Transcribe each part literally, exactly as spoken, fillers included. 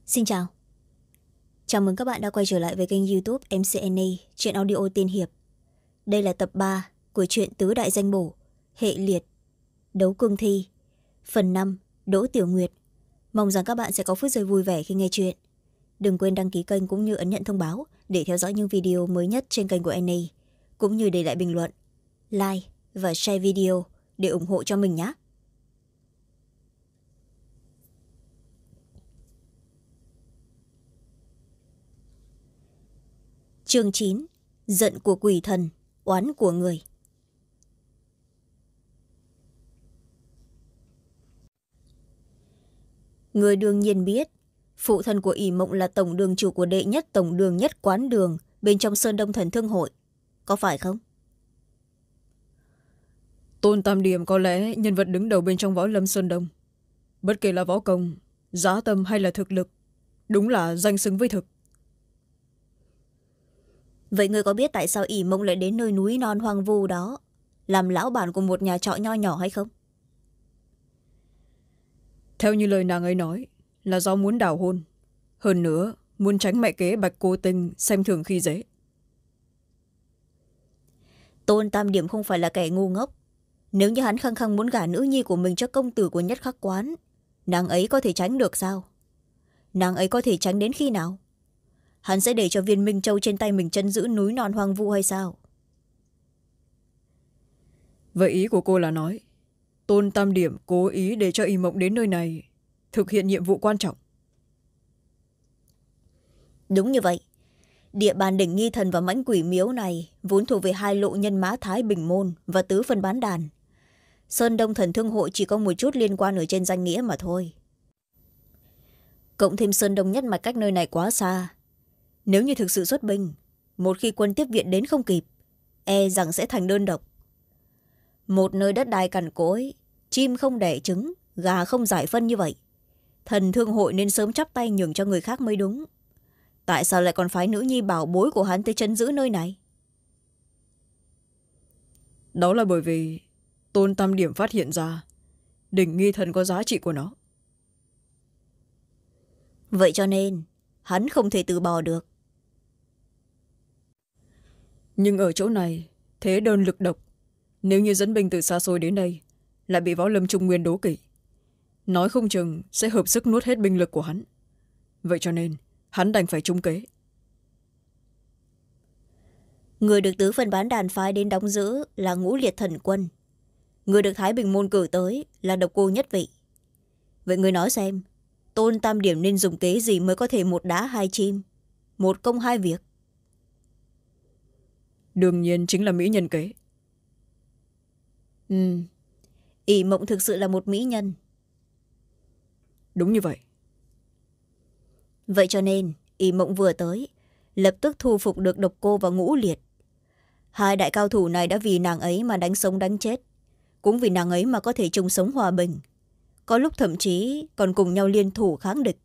Xin chào. Chào mừng các bạn đã quay trở lại với kênh YouTube em xê en a truyện audio tiên hiệp. Đây là tập ba của truyện Tứ Đại Danh Bổ, hệ liệt, đấu cương thi, phần năm, Đỗ Tiểu Nguyệt. Mong rằng các bạn sẽ có phút giây vui vẻ khi nghe chuyện. Đừng quên đăng ký kênh cũng như ấn nhận thông báo để theo dõi những video mới nhất trên kênh của en a, cũng như để lại bình luận, like và share video để ủng hộ cho mình nhé. Chương chín. Giận của quỷ thần, oán của người. Người đương nhiên biết, phụ thân của ỷ mộng là tổng đường chủ của đệ nhất tổng đường nhất quán đường bên trong Sơn Đông Thần Thương Hội, có phải không? Tôn Tam Điểm có lẽ nhân vật đứng đầu bên trong võ lâm Sơn Đông. Bất kể là võ công, giá tâm hay là thực lực, đúng là danh xứng với thực. Vậy người có biết tại sao ỷ mộng lại đến nơi núi non hoang vu đó, làm lão bản của một nhà trọ nho nhỏ hay không? Theo như lời nàng ấy nói, là do muốn đào hôn. Hơn nữa, muốn tránh mẹ kế Bạch Cô Tinh xem thường khi dễ. Tôn Tam Điểm không phải là kẻ ngu ngốc. Nếu như hắn khăng khăng muốn gả nữ nhi của mình cho công tử của Nhất Khắc Quán, nàng ấy có thể tránh được sao? Nàng ấy có thể tránh đến khi nào? Hắn sẽ để cho viên Minh Châu trên tay mình trấn giữ núi non hoang vu hay sao? Vậy ý của cô là nói, Tôn Tam Điểm cố ý để cho ỷ mộng đến nơi này thực hiện nhiệm vụ quan trọng. Đúng như vậy. Địa bàn đỉnh Nghi Thần và Mãnh Quỷ Miếu này vốn thuộc về hai lộ nhân mã Thái Bình Môn và Tứ Phân Bán Đàn. Sơn Đông Thần Thương Hội chỉ có một chút liên quan ở trên danh nghĩa mà thôi. Cộng thêm Sơn Đông Nhất Mạch cách nơi này quá xa. Nếu như thực sự xuất binh, một khi quân tiếp viện đến không kịp, e rằng sẽ thành đơn độc. Một nơi đất đai cằn cỗi, chim không đẻ trứng, gà không giải phân như vậy, Thần Thương Hội nên sớm chắp tay nhường cho người khác mới đúng. Tại sao lại còn phái nữ nhi bảo bối của hắn tới trấn giữ nơi này? Đó là bởi vì Tôn Tam Điểm phát hiện ra đỉnh Nghi Thần có giá trị của nó. Vậy cho nên hắn không thể từ bỏ được. Nhưng ở chỗ này, thế đơn lực độc. Nếu như dẫn binh từ xa xôi đến đây, lại bị võ lâm Trung Nguyên đố kỵ, nói không chừng sẽ hợp sức nuốt hết binh lực của hắn. Vậy cho nên hắn đành phải trúng kế. Người được Tứ Phân Bán Đàn phái đến đóng giữ là Ngũ Liệt Thần Quân. Người được Thái Bình Môn cử tới là Độc Cô Nhất Vị. Vậy người nói xem, Tôn Tam Điểm nên dùng kế gì mới có thể một đá hai chim, một công hai việc? Đương nhiên chính là mỹ nhân kế. Ừ, ỷ mộng thực sự là một mỹ nhân. Đúng như vậy. Vậy cho nên ỷ mộng vừa tới, lập tức thu phục được Độc Cô và Ngũ Liệt. Hai đại cao thủ này đã vì nàng ấy mà đánh sống đánh chết, cũng vì nàng ấy mà có thể chung sống hòa bình, có lúc thậm chí còn cùng nhau liên thủ kháng địch.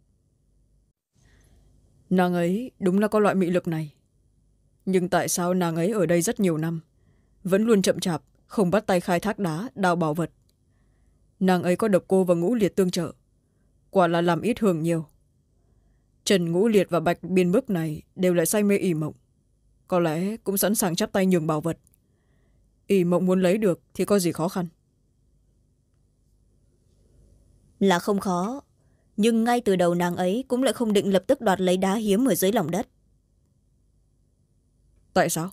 Nàng ấy đúng là có loại mị lực này. Nhưng tại sao nàng ấy ở đây rất nhiều năm vẫn luôn chậm chạp, không bắt tay khai thác đá, đào bảo vật? Nàng ấy có Độc Cô và Ngũ Liệt tương trợ, quả là làm ít hưởng nhiều. Trần Ngũ Liệt và Bạch Biên Bức này đều lại say mê ỷ mộng, có lẽ cũng sẵn sàng chắp tay nhường bảo vật. ỷ mộng muốn lấy được thì có gì khó khăn? Là không khó, nhưng ngay từ đầu nàng ấy cũng lại không định lập tức đoạt lấy đá hiếm ở dưới lòng đất. Tại sao?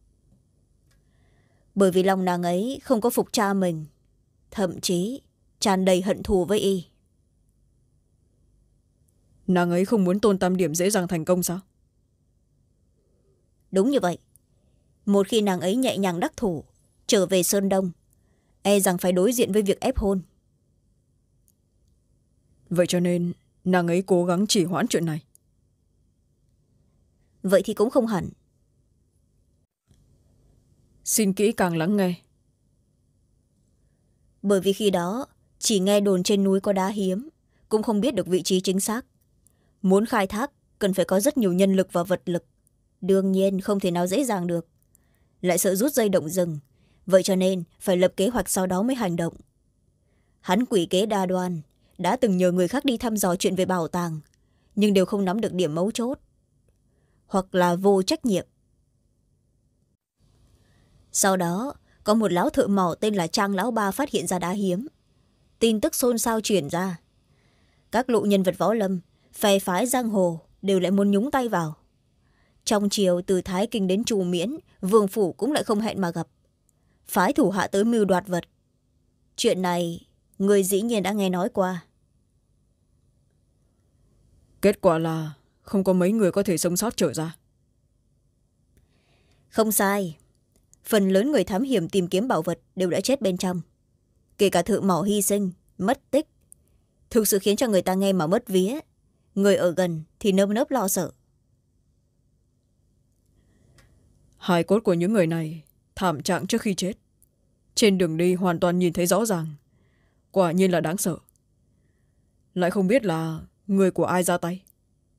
Bởi vì lòng nàng ấy không có phục cha mình, thậm chí tràn đầy hận thù với y. Nàng ấy không muốn Tôn Tam Điểm dễ dàng thành công sao? Đúng như vậy. Một khi nàng ấy nhẹ nhàng đắc thủ, trở về Sơn Đông, e rằng phải đối diện với việc ép hôn. Vậy cho nên nàng ấy cố gắng trì hoãn chuyện này. Vậy thì cũng không hẳn. Xin kỹ càng lắng nghe. Bởi vì khi đó chỉ nghe đồn trên núi có đá hiếm, cũng không biết được vị trí chính xác. Muốn khai thác cần phải có rất nhiều nhân lực và vật lực, đương nhiên không thể nào dễ dàng được. Lại sợ rút dây động rừng, vậy cho nên phải lập kế hoạch sau đó mới hành động. Hắn quỷ kế đa đoan, đã từng nhờ người khác đi thăm dò chuyện về bảo tàng, nhưng đều không nắm được điểm mấu chốt, hoặc là vô trách nhiệm. Sau đó có một lão thợ mỏ tên là Trang Lão Ba phát hiện ra đá hiếm. Tin tức xôn xao truyền ra. Các lộ nhân vật võ lâm, phe phái giang hồ đều lại muốn nhúng tay vào. Trong chiều từ Thái Kinh đến Trù Miễn, vương phủ cũng lại không hẹn mà gặp. Phái thủ hạ tới mưu đoạt vật. Chuyện này người dĩ nhiên đã nghe nói qua. Kết quả là không có mấy người có thể sống sót trở ra. Không sai. Phần lớn người thám hiểm tìm kiếm bảo vật đều đã chết bên trong. Kể cả thợ mỏ hy sinh, mất tích. Thực sự khiến cho người ta nghe mà mất vía. Người ở gần thì nơm nớp lo sợ. Hài cốt của những người này thảm trạng trước khi chết. Trên đường đi hoàn toàn nhìn thấy rõ ràng. Quả nhiên là đáng sợ. Lại không biết là người của ai ra tay.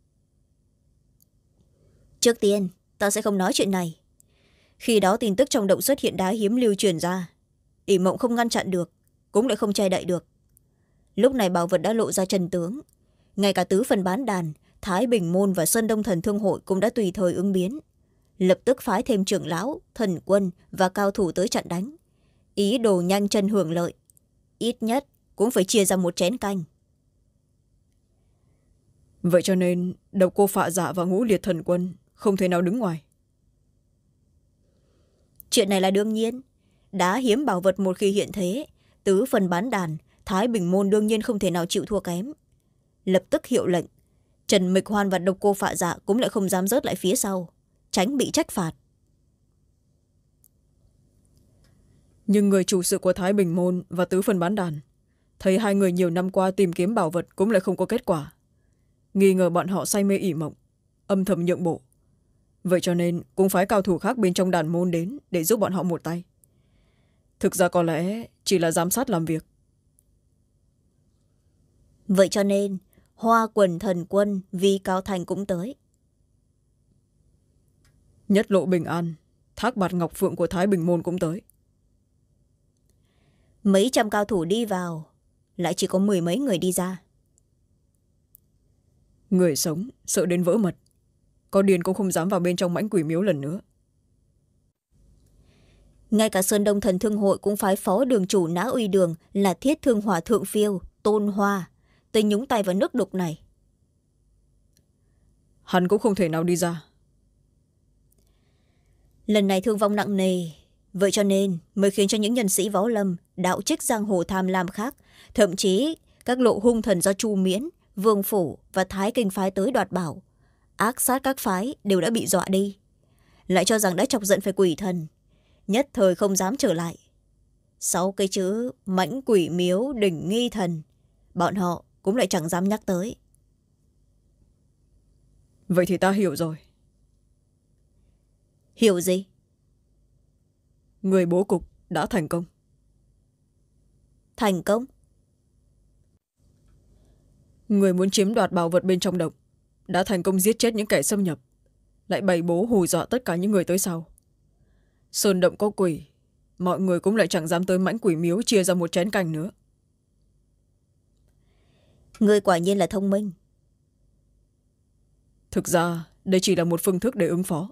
Trước tiên, ta sẽ không nói chuyện này. Khi đó tin tức trong động xuất hiện đá hiếm lưu truyền ra. ỷ mộng không ngăn chặn được, cũng lại không che đậy được. Lúc này bảo vật đã lộ ra chân tướng. Ngay cả tứ phần bán đàn, Thái Bình Môn và Sơn Đông Thần Thương Hội cũng đã tùy thời ứng biến. Lập tức phái thêm trưởng lão, thần quân và cao thủ tới chặn đánh. Ý đồ nhanh chân hưởng lợi. Ít nhất cũng phải chia ra một chén canh. Vậy cho nên Độc Cô Phạ Dạ và Ngũ Liệt Thần Quân không thể nào đứng ngoài. Chuyện này là đương nhiên. Đá hiếm bảo vật một khi hiện thế, tứ phần bán đàn, Thái Bình Môn đương nhiên không thể nào chịu thua kém. Lập tức hiệu lệnh, Trần Mịch Hoan và Độc Cô Phạ Dạ cũng lại không dám rớt lại phía sau, tránh bị trách phạt. Nhưng người chủ sự của Thái Bình Môn và tứ phần bán đàn thấy hai người nhiều năm qua tìm kiếm bảo vật cũng lại không có kết quả, nghi ngờ bọn họ say mê ỷ mộng, âm thầm nhượng bộ. Vậy cho nên cũng phái cao thủ khác bên trong đàn môn đến để giúp bọn họ một tay. Thực ra có lẽ chỉ là giám sát làm việc. Vậy cho nên Hoa Quần Thần Quân Vi Cao Thành cũng tới. Nhất Lộ Bình An, Thác Bạt Ngọc Phượng của Thái Bình Môn cũng tới. Mấy trăm cao thủ đi vào, lại chỉ có mười mấy người đi ra. Người sống sợ đến vỡ mật, có điên cũng không dám vào bên trong mãnh quỷ miếu lần nữa. Ngay cả Sơn Đông Thần Thương Hội cũng phái phó đường chủ Nã Uy Đường là Thiết Thương Hỏa Thượng Phiêu Tôn Hoa tới nhúng tay vào nước đục này. Hắn cũng không thể nào đi ra. Lần này thương vong nặng nề, vậy cho nên mới khiến cho những nhân sĩ võ lâm, đạo trích giang hồ tham lam khác, thậm chí các lộ hung thần do Chu Miễn, Vương Phủ và Thái Kinh phái tới đoạt bảo, ác sát các phái đều đã bị dọa đi, lại cho rằng đã chọc giận phải quỷ thần, nhất thời không dám trở lại. Sau cái chữ mãnh quỷ miếu đỉnh nghi thần, bọn họ cũng lại chẳng dám nhắc tới. Vậy thì ta hiểu rồi. Hiểu gì? Người bố cục đã thành công. Thành công? Người muốn chiếm đoạt bảo vật bên trong động đã thành công giết chết những kẻ xâm nhập, lại bày bố hù dọa tất cả những người tới sau. Sơn động có quỷ, mọi người cũng lại chẳng dám tới mãnh quỷ miếu chia ra một chén canh nữa. Người quả nhiên là thông minh. Thực ra đây chỉ là một phương thức để ứng phó.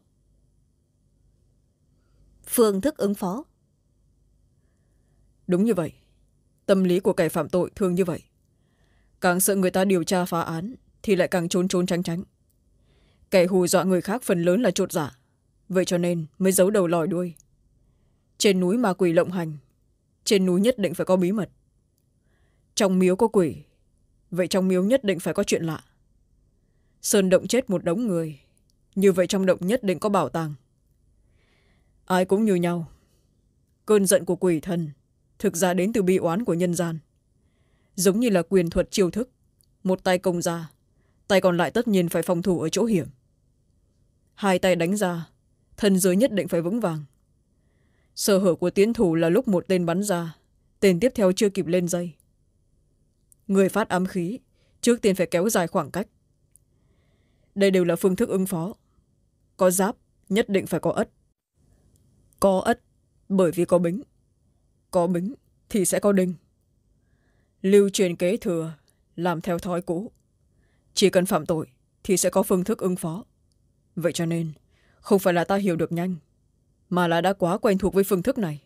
Phương thức ứng phó? Đúng như vậy. Tâm lý của kẻ phạm tội thường như vậy. Càng sợ người ta điều tra phá án thì lại càng trốn trốn tránh tránh. Kẻ hù dọa người khác phần lớn là chột dạ, vậy cho nên mới giấu đầu lòi đuôi. Trên núi ma quỷ lộng hành, trên núi nhất định phải có bí mật. Trong miếu có quỷ, vậy trong miếu nhất định phải có chuyện lạ. Sơn động chết một đống người, như vậy trong động nhất định có bảo tàng. Ai cũng như nhau. Cơn giận của quỷ thần thực ra đến từ bi oán của nhân gian. Giống như là quyền thuật chiêu thức, một tay công ra, tay còn lại tất nhiên phải phòng thủ ở chỗ hiểm. Hai tay đánh ra, thân dưới nhất định phải vững vàng. Sơ hở của tiến thủ là lúc một tên bắn ra, tên tiếp theo chưa kịp lên dây. Người phát ám khí trước tiên phải kéo dài khoảng cách. Đây đều là phương thức ứng phó. Có giáp nhất định phải có ất. Có ất bởi vì có bính. Có bính thì sẽ có đinh. Lưu truyền kế thừa, làm theo thói cũ. Chỉ cần phạm tội thì sẽ có phương thức ứng phó. Vậy cho nên không phải là ta hiểu được nhanh, mà là đã quá quen thuộc với phương thức này.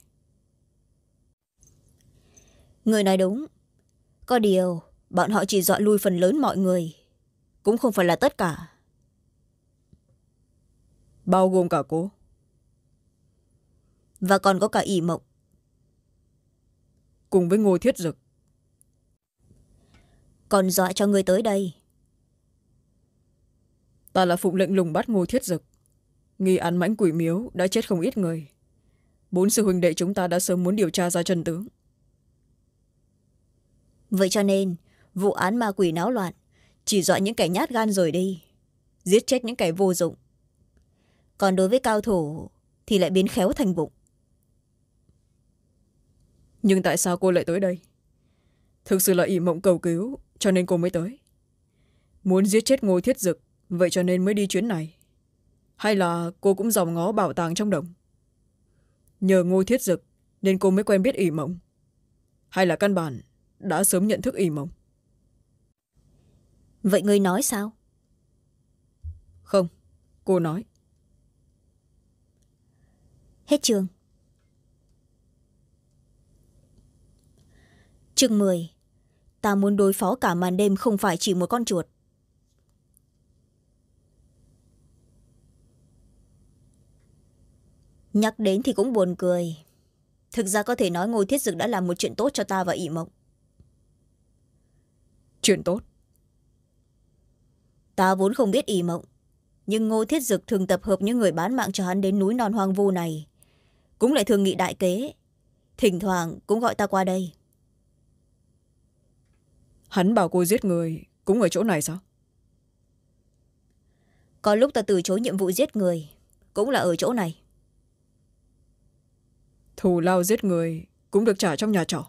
Người nói đúng. Có điều bọn họ chỉ dọa lui phần lớn mọi người, cũng không phải là tất cả. Bao gồm cả cô? Và còn có cả ỷ mộng. Cùng với Ngô Thiết Dực. Còn dọa cho người tới đây. Ta là phụng lệnh lùng bắt Ngô Thiết Dực. Nghi án mãnh quỷ miếu đã chết không ít người. Bốn sư huynh đệ chúng ta đã sớm muốn điều tra ra chân tướng. Vậy cho nên vụ án ma quỷ náo loạn chỉ dọa những kẻ nhát gan rồi đi, giết chết những kẻ vô dụng. Còn đối với cao thủ thì lại biến khéo thành vụng. Nhưng tại sao cô lại tới đây? Thực sự là ỷ mộng cầu cứu cho nên cô mới tới. Muốn giết chết Ngô Thiết Dực, vậy cho nên mới đi chuyến này. Hay là cô cũng dòm ngó bảo tàng trong đồng? Nhờ Ngô Thiết Dực nên cô mới quen biết ỷ mộng? Hay là căn bản đã sớm nhận thức ỷ mộng? Vậy ngươi nói sao? Không, cô nói. Hết chương. Chương mười. Ta muốn đối phó cả màn đêm không phải chỉ một con chuột. Nhắc đến thì cũng buồn cười. Thực ra có thể nói Ngô Thiết Dực đã làm một chuyện tốt cho ta và ỷ mộng. Chuyện tốt? Ta vốn không biết ỷ mộng, nhưng Ngô Thiết Dực thường tập hợp những người bán mạng cho hắn đến núi non hoang vu này, cũng lại thường nghị đại kế, thỉnh thoảng cũng gọi ta qua đây. Hắn bảo cô giết người cũng ở chỗ này sao? Có lúc ta từ chối nhiệm vụ giết người, cũng là ở chỗ này. Thù lao giết người cũng được trả trong nhà trọ.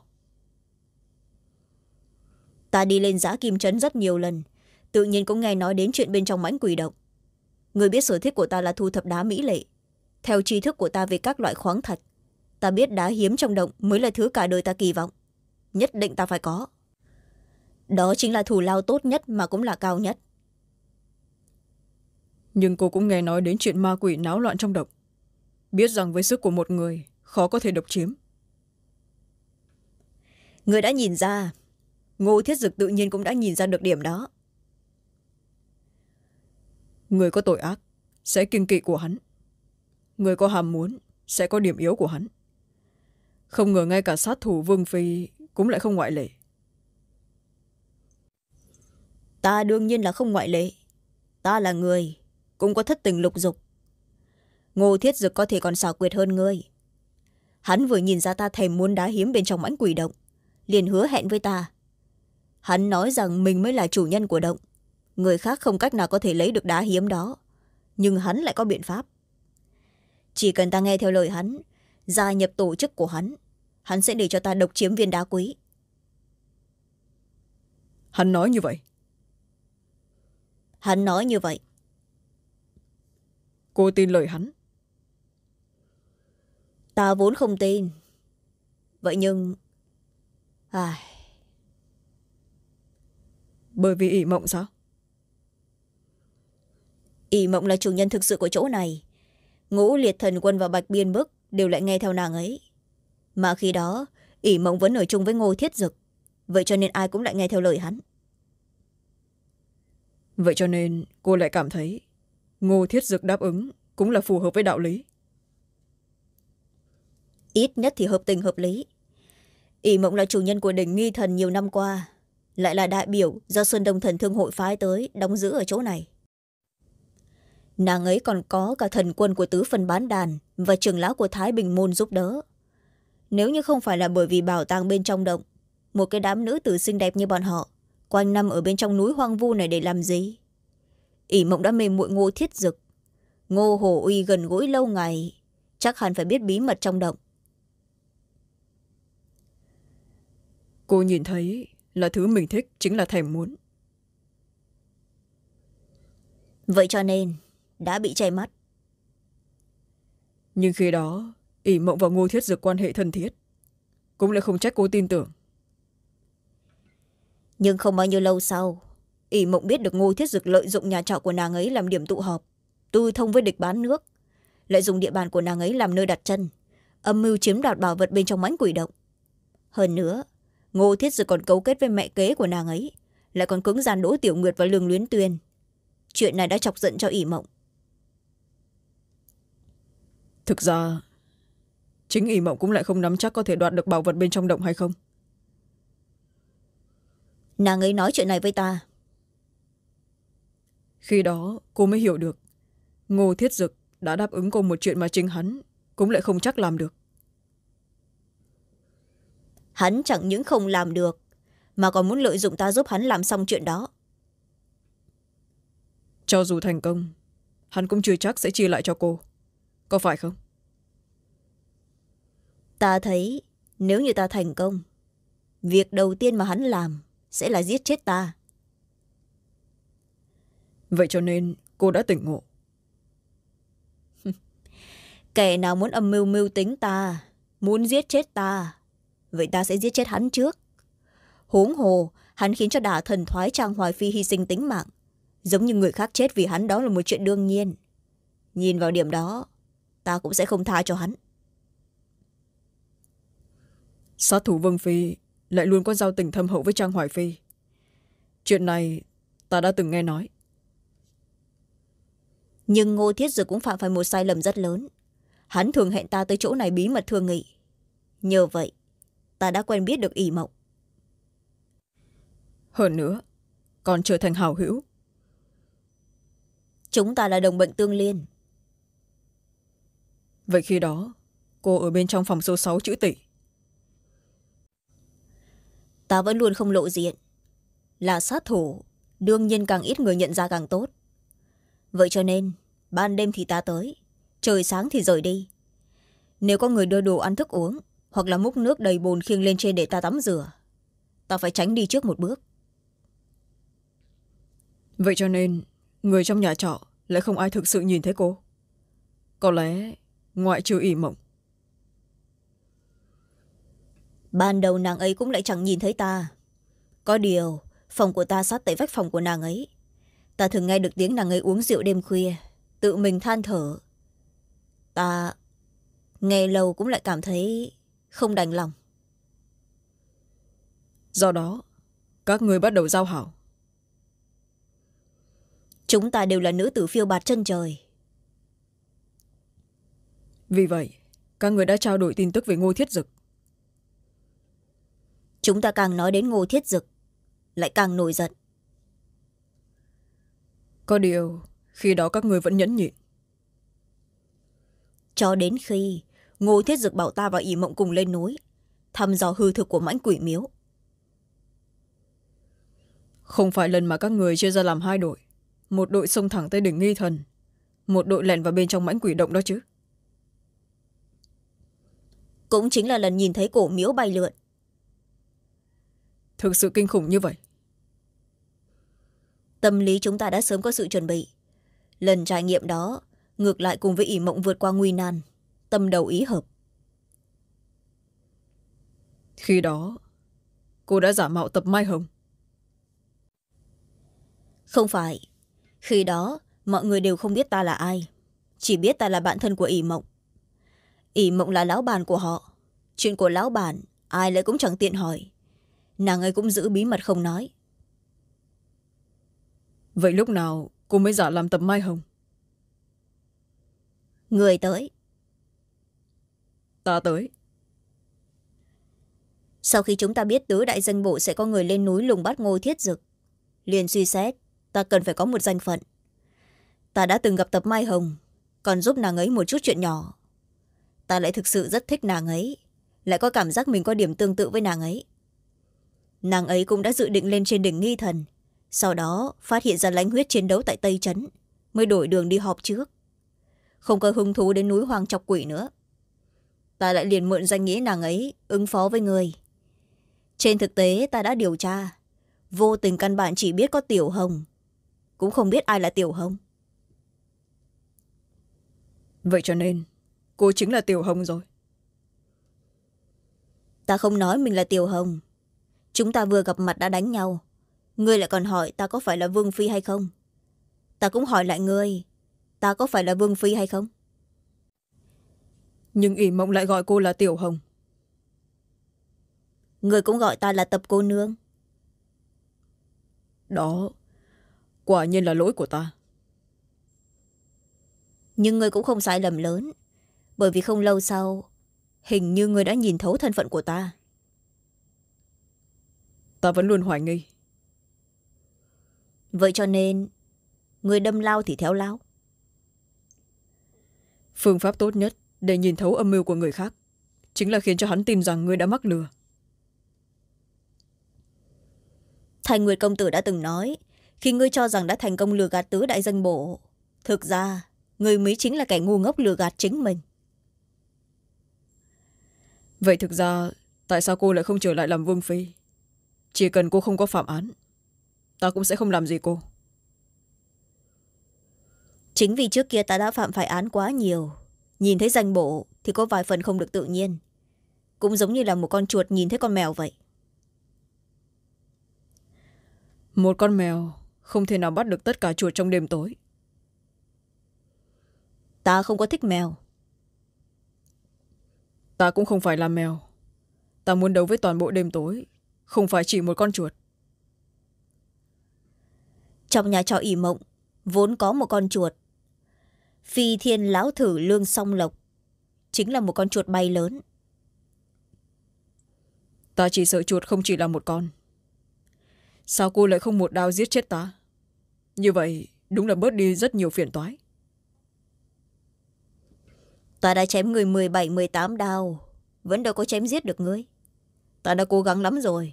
Ta đi lên Giã Kim Trấn rất nhiều lần, tự nhiên cũng nghe nói đến chuyện bên trong mãnh quỷ động. Người biết sở thích của ta là thu thập đá mỹ lệ. Theo tri thức của ta về các loại khoáng thạch, ta biết đá hiếm trong động mới là thứ cả đời ta kỳ vọng. Nhất định ta phải có. Đó chính là thù lao tốt nhất mà cũng là cao nhất. Nhưng cô cũng nghe nói đến chuyện ma quỷ náo loạn trong động. Biết rằng với sức của một người khó có thể độc chiếm. Người đã nhìn ra. Ngô Thiết Dực tự nhiên cũng đã nhìn ra được điểm đó. Người có tội ác sẽ kiêng kỵ của hắn. Người có ham muốn sẽ có điểm yếu của hắn. Không ngờ ngay cả sát thủ Vương Phi cũng lại không ngoại lệ. Ta đương nhiên là không ngoại lệ. Ta là người, cũng có thất tình lục dục. Ngô Thiết Dực có thể còn xảo quyệt hơn ngươi. Hắn vừa nhìn ra ta thèm muốn đá hiếm bên trong mãnh quỷ động, liền hứa hẹn với ta. Hắn nói rằng mình mới là chủ nhân của động, người khác không cách nào có thể lấy được đá hiếm đó, nhưng hắn lại có biện pháp. Chỉ cần ta nghe theo lời hắn, gia nhập tổ chức của hắn, hắn sẽ để cho ta độc chiếm viên đá quý. Hắn nói như vậy? Hắn nói như vậy. Cô tin lời hắn? Ta vốn không tin. Vậy nhưng... À... Bởi vì ỷ mộng sao? ỷ mộng là chủ nhân thực sự của chỗ này. Ngũ Liệt Thần Quân và Bạch Biên Bức đều lại nghe theo nàng ấy. Mà khi đó ỷ mộng vẫn ở chung với Ngô Thiết Dực, vậy cho nên ai cũng lại nghe theo lời hắn. Vậy cho nên cô lại cảm thấy Ngô Thiết Dực đáp ứng cũng là phù hợp với đạo lý. Ít nhất thì hợp tình hợp lý. ỷ mộng là chủ nhân của đỉnh Nghi Thần nhiều năm qua, lại là đại biểu do Sơn Đông Thần Thương Hội phái tới đóng giữ ở chỗ này. Nàng ấy còn có cả thần quân của tứ phần bán đàn và trưởng lão của Thái Bình Môn giúp đỡ. Nếu như không phải là bởi vì bảo tàng bên trong động, một cái đám nữ tử xinh đẹp như bọn họ quanh năm ở bên trong núi hoang vu này để làm gì? ỷ mộng đã mê muội Ngô Thiết Dực. Ngô Hổ Uy gần gũi lâu ngày, chắc hẳn phải biết bí mật trong động. Cô nhìn thấy là thứ mình thích chính là thèm muốn. Vậy cho nên đã bị che mắt. Nhưng khi đó ỷ mộng và Ngô Thiết Dực quan hệ thân thiết, cũng lại không trách cô tin tưởng. Nhưng không bao nhiêu lâu sau, ỷ mộng biết được Ngô Thiết Dực lợi dụng nhà trọ của nàng ấy làm điểm tụ họp, tư thông với địch bán nước, lợi dụng địa bàn của nàng ấy làm nơi đặt chân, âm mưu chiếm đoạt bảo vật bên trong mãnh quỷ động. Hơn nữa, Ngô Thiết Dực còn cấu kết với mẹ kế của nàng ấy, lại còn cứng gian Đỗ Tiểu Nguyệt và Lương Luyến Tuyên. Chuyện này đã chọc giận cho ỷ mộng. Thực ra chính ỷ mộng cũng lại không nắm chắc có thể đoạt được bảo vật bên trong động hay không. Nàng ấy nói chuyện này với ta. Khi đó cô mới hiểu được Ngô Thiết Dực đã đáp ứng cô một chuyện mà chính hắn cũng lại không chắc làm được. Hắn chẳng những không làm được, mà còn muốn lợi dụng ta giúp hắn làm xong chuyện đó. Cho dù thành công, hắn cũng chưa chắc sẽ chia lại cho cô, có phải không? Ta thấy nếu như ta thành công, việc đầu tiên mà hắn làm sẽ là giết chết ta. Vậy cho nên cô đã tỉnh ngộ. Kẻ nào muốn âm mưu mưu tính ta, muốn giết chết ta, vậy ta sẽ giết chết hắn trước. Huống hồ, hắn khiến cho Đả Thần Thoái Trang Hoài Phi hy sinh tính mạng, giống như người khác chết vì hắn, đó là một chuyện đương nhiên. Nhìn vào điểm đó, ta cũng sẽ không tha cho hắn. Sát thủ Vương Phi lại luôn có giao tình thâm hậu với Trang Hoài Phi. Chuyện này ta đã từng nghe nói. Nhưng Ngô Thiết Dực cũng phạm phải một sai lầm rất lớn. Hắn thường hẹn ta tới chỗ này bí mật thương nghị. Nhờ vậy, ta đã quen biết được ỷ mộng. Hơn nữa, còn trở thành hảo hữu. Chúng ta là đồng bệnh tương liên. Vậy khi đó, cô ở bên trong phòng số sáu chữ tỷ. Ta vẫn luôn không lộ diện. Là sát thủ, đương nhiên càng ít người nhận ra càng tốt. Vậy cho nên, ban đêm thì ta tới, trời sáng thì rời đi. Nếu có người đưa đồ ăn thức uống, hoặc là múc nước đầy bồn khiêng lên trên để ta tắm rửa, ta phải tránh đi trước một bước. Vậy cho nên, người trong nhà trọ lại không ai thực sự nhìn thấy cô. Có lẽ, ngoại trừ ỷ mộng. Ban đầu nàng ấy cũng lại chẳng nhìn thấy ta. Có điều, phòng của ta sát tại vách phòng của nàng ấy. Ta thường nghe được tiếng nàng ấy uống rượu đêm khuya, tự mình than thở. Ta nghe lâu cũng lại cảm thấy không đành lòng. Do đó, các người bắt đầu giao hảo. Chúng ta đều là nữ tử phiêu bạt chân trời. Vì vậy, các người đã trao đổi tin tức về Ngô Thiết Dực. Chúng ta càng nói đến Ngô Thiết Dực, lại càng nổi giận. Có điều, khi đó các người vẫn nhẫn nhịn. Cho đến khi Ngô Thiết Dực bảo ta và ỷ mộng cùng lên núi, thăm dò hư thực của mãnh quỷ miếu. Không phải lần mà các người chia ra làm hai đội. Một đội xông thẳng tới đỉnh Nghi Thần, một đội lẻn vào bên trong mãnh quỷ động đó chứ. Cũng chính là lần nhìn thấy cổ miếu bay lượn. Thực sự kinh khủng như vậy. Tâm lý chúng ta đã sớm có sự chuẩn bị. Lần trải nghiệm đó ngược lại cùng với ỷ mộng vượt qua nguy nan, tâm đầu ý hợp. Khi đó, cô đã giả mạo Tập Mai Hồng. Không phải. Khi đó, mọi người đều không biết ta là ai. Chỉ biết ta là bạn thân của ỷ mộng. ỷ mộng là lão bản của họ. Chuyện của lão bản, ai lại cũng chẳng tiện hỏi. Nàng ấy cũng giữ bí mật không nói. Vậy lúc nào cô mới giả làm Tập Mai Hồng? Người tới. Ta tới. Sau khi chúng ta biết tứ đại danh bộ sẽ có người lên núi lùng bắt Ngô Thiết Dực, liền suy xét ta cần phải có một danh phận. Ta đã từng gặp Tập Mai Hồng, còn giúp nàng ấy một chút chuyện nhỏ. Ta lại thực sự rất thích nàng ấy, lại có cảm giác mình có điểm tương tự với nàng ấy. Nàng ấy cũng đã dự định lên trên đỉnh Nghi Thần, sau đó phát hiện ra lãnh huyết chiến đấu tại Tây Trấn, mới đổi đường đi họp trước. Không có hứng thú đến núi Hoàng Chọc Quỷ nữa. Ta lại liền mượn danh nghĩa nàng ấy ứng phó với người. Trên thực tế ta đã điều tra, vô tình căn bản chỉ biết có Tiểu Hồng, cũng không biết ai là Tiểu Hồng. Vậy cho nên cô chính là Tiểu Hồng rồi. Ta không nói mình là Tiểu Hồng. Chúng ta vừa gặp mặt đã đánh nhau. ngươi lại còn hỏi ta có phải là vương phi hay không. Ta cũng hỏi lại ngươi, ta có phải là vương phi hay không. Nhưng ỷ mộng lại gọi cô là Tiểu Hồng. Ngươi cũng gọi ta là Tập cô nương. Đó quả nhiên là lỗi của ta. Nhưng ngươi cũng không sai lầm lớn, bởi vì không lâu sau hình như ngươi đã nhìn thấu thân phận của ta. Ta vẫn luôn hoài nghi. Vậy cho nên ngươi đâm lao thì theo lao. Phương pháp tốt nhất để nhìn thấu âm mưu của người khác chính là khiến cho hắn tin rằng ngươi đã mắc lừa. Thành Nguyệt công tử đã từng nói, khi ngươi cho rằng đã thành công lừa gạt tứ đại danh bổ, thực ra ngươi mới chính là kẻ ngu ngốc lừa gạt chính mình. Vậy thực ra tại sao cô lại không trở lại làm vương phi? Chỉ cần cô không có phạm án, ta cũng sẽ không làm gì cô. Chính vì trước kia ta đã phạm phải án quá nhiều, nhìn thấy danh bổ thì có vài phần không được tự nhiên, cũng giống như là một con chuột nhìn thấy con mèo vậy. Một con mèo không thể nào bắt được tất cả chuột trong đêm tối. Ta không có thích mèo. Ta cũng không phải là mèo. Ta muốn đấu với toàn bộ đêm tối, không phải chỉ một con chuột. Trong nhà trọ ỷ mộng vốn có một con chuột. Phi thiên lão thử lương song lộc, chính là một con chuột bay lớn. Ta chỉ sợ chuột không chỉ là một con. Sao cô lại không một đao giết chết ta? Như vậy đúng là bớt đi rất nhiều phiền toái. Ta đã chém người mười bảy mười tám đao, vẫn đâu có chém giết được ngươi. Ta đã cố gắng lắm rồi.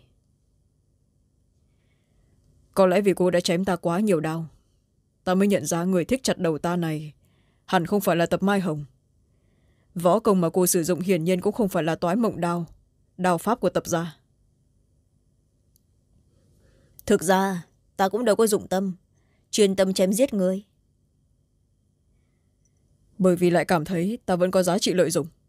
Có lẽ vì cô đã chém ta quá nhiều đao, ta mới nhận ra người thích chặt đầu ta này hẳn không phải là Tập Mai Hồng. Võ công mà cô sử dụng hiển nhiên cũng không phải là Toái Mộng Đao, đao pháp của Tập gia. Thực ra ta cũng đâu có dụng tâm chuyên tâm chém giết ngươi. Bởi vì lại cảm thấy ta vẫn có giá trị lợi dụng.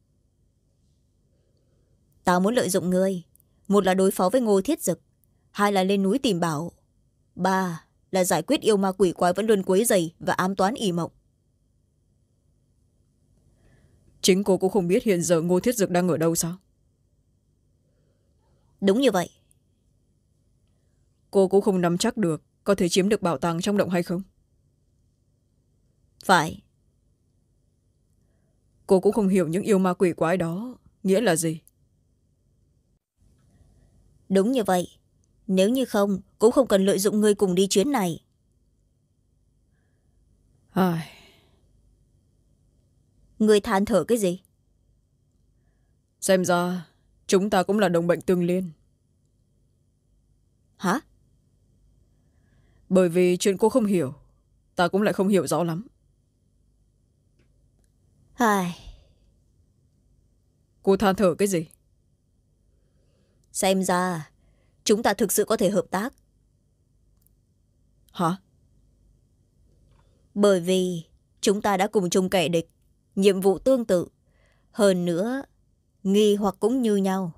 Ta muốn lợi dụng ngươi, một là đối phó với Ngô Thiết Dực, hai là lên núi tìm bảo, ba là giải quyết yêu ma quỷ quái vẫn luôn quấy rầy và ám toán ỷ mộng. Chính cô cũng không biết hiện giờ Ngô Thiết Dực đang ở đâu sao? Đúng như vậy. Cô cũng không nắm chắc được có thể chiếm được bảo tàng trong động hay không? Phải. Cô cũng không hiểu những yêu ma quỷ quái đó nghĩa là gì? Đúng như vậy. Nếu như không, cũng không cần lợi dụng ngươi cùng đi chuyến này. Ai... Ngươi than thở cái gì? Xem ra chúng ta cũng là đồng bệnh tương liên. Hả? Bởi vì chuyện cô không hiểu, ta cũng lại không hiểu rõ lắm. Ai... Cô than thở cái gì? Xem ra chúng ta thực sự có thể hợp tác. Hả? Bởi vì chúng ta đã cùng chung kẻ địch, nhiệm vụ tương tự, hơn nữa nghi hoặc cũng như nhau.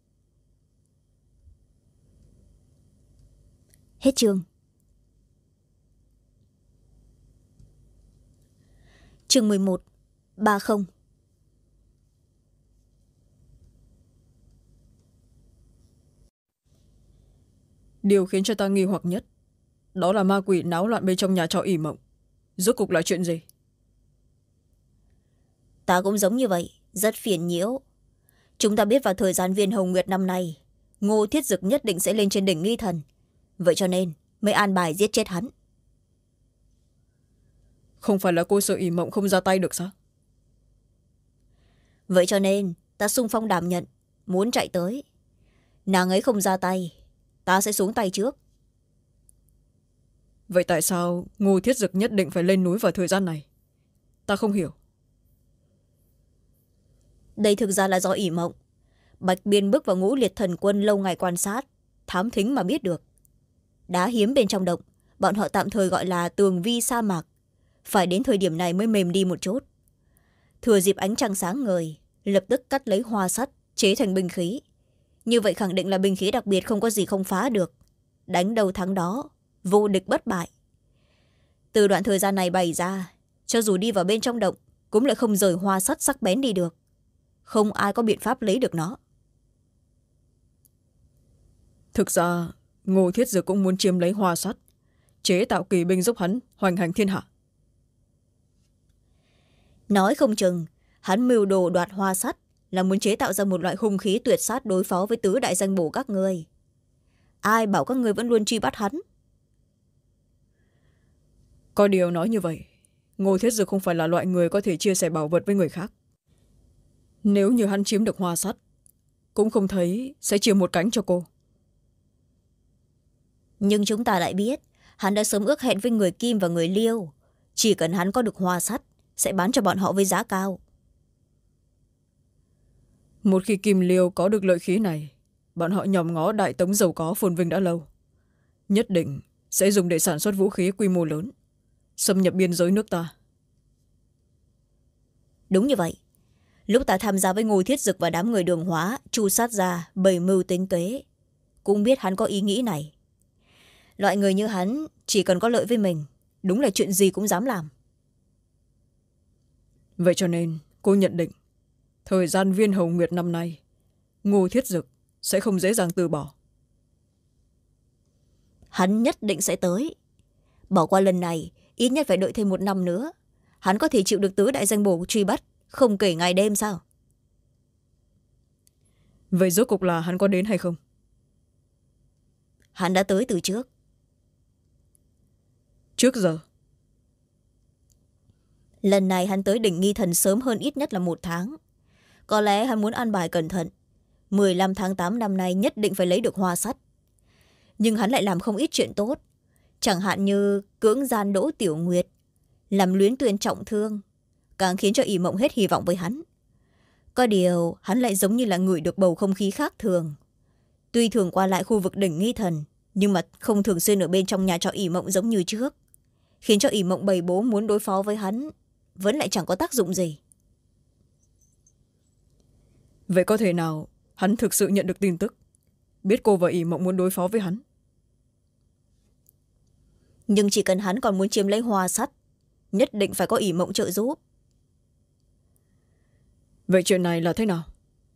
Hết chương. Chương mười một. Ba không. Điều khiến cho ta nghi hoặc nhất đó là ma quỷ náo loạn bên trong nhà trọ ỷ mộng. Rốt cục là chuyện gì? Ta cũng giống như vậy, rất phiền nhiễu. Chúng ta biết vào thời gian viên hồng nguyệt năm nay, Ngô Thiết Dực nhất định sẽ lên trên đỉnh nghi thần. Vậy cho nên mới an bài giết chết hắn. Không phải là cô sợ ỷ mộng không ra tay được sao? Vậy cho nên ta xung phong đảm nhận, muốn chạy tới. Nàng ấy không ra tay, ta sẽ xuống tay trước. Vậy tại sao Ngô Thiết Dực nhất định phải lên núi vào thời gian này? Ta không hiểu. Đây thực ra là do ỷ mộng. Bạch Biên bước vào ngũ liệt thần quân lâu ngày quan sát, thám thính mà biết được. Đá hiếm bên trong động, bọn họ tạm thời gọi là tường vi sa mạc. Phải đến thời điểm này mới mềm đi một chút. Thừa dịp ánh trăng sáng ngời, lập tức cắt lấy hoa sắt, chế thành binh khí. Như vậy khẳng định là binh khí đặc biệt, không có gì không phá được. đánh đầu thắng đó, vô địch bất bại. Từ đoạn thời gian này bày ra, cho dù đi vào bên trong động cũng lại không rời hoa sắt sắc bén đi được, không ai có biện pháp lấy được nó. Thực ra Ngô Thiết Dực cũng muốn chiếm lấy hoa sắt, chế tạo kỳ binh giúp hắn hoành hành thiên hạ. Nói không chừng hắn mưu đồ đoạt hoa sắt là muốn chế tạo ra một loại hung khí tuyệt sát đối phó với tứ đại danh bổ các ngươi. Ai bảo các ngươi vẫn luôn truy bắt hắn? Có điều nói như vậy, Ngô Thiết Dực không phải là loại người có thể chia sẻ bảo vật với người khác. Nếu như hắn chiếm được hoa sắt, cũng không thấy sẽ chia một cánh cho cô. Nhưng chúng ta lại biết hắn đã sớm ước hẹn với người Kim và người Liêu, chỉ cần hắn có được hoa sắt sẽ bán cho bọn họ với giá cao. Một khi Kim Liêu có được lợi khí này, bọn họ nhòm ngó Đại Tống giàu có phồn vinh đã lâu, nhất định sẽ dùng để sản xuất vũ khí quy mô lớn, xâm nhập biên giới nước ta. Đúng như vậy. Lúc ta tham gia với Ngô Thiết Dực và đám người Đường Hóa chu sát ra bày mưu tính kế, cũng biết hắn có ý nghĩ này. Loại người như hắn chỉ cần có lợi với mình, đúng là chuyện gì cũng dám làm. Vậy cho nên cô nhận định thời gian Viên Hồng Nguyệt năm nay, Ngô Thiết Dực sẽ không dễ dàng từ bỏ. Hắn nhất định sẽ tới. Bỏ qua lần này, ít nhất phải đợi thêm một năm nữa. Hắn có thể chịu được tứ đại danh bổ truy bắt không kể ngày đêm sao? Vậy rốt cục là hắn có đến hay không? Hắn đã tới từ trước. Trước giờ? Lần này hắn tới đỉnh Nghi Thần sớm hơn ít nhất là một tháng. Có lẽ hắn muốn an bài cẩn thận, mười lăm tháng tám năm nay nhất định phải lấy được hoa sắt. Nhưng hắn lại làm không ít chuyện tốt, chẳng hạn như cưỡng gian Đỗ Tiểu Nguyệt, làm Luyến Tuyền trọng thương, càng khiến cho ỷ mộng hết hy vọng với hắn. Có điều hắn lại giống như là ngửi được bầu không khí khác thường. Tuy thường qua lại khu vực đỉnh Nghi Thần, nhưng mà không thường xuyên ở bên trong nhà trọ ỷ mộng giống như trước, khiến cho ỷ mộng bày bố muốn đối phó với hắn vẫn lại chẳng có tác dụng gì. Vậy có thể nào hắn thực sự nhận được tin tức, biết cô và ỷ mộng muốn đối phó với hắn? Nhưng chỉ cần hắn còn muốn chiếm lấy hoa sắt, nhất định phải có ỷ mộng trợ giúp. Vậy chuyện này là thế nào?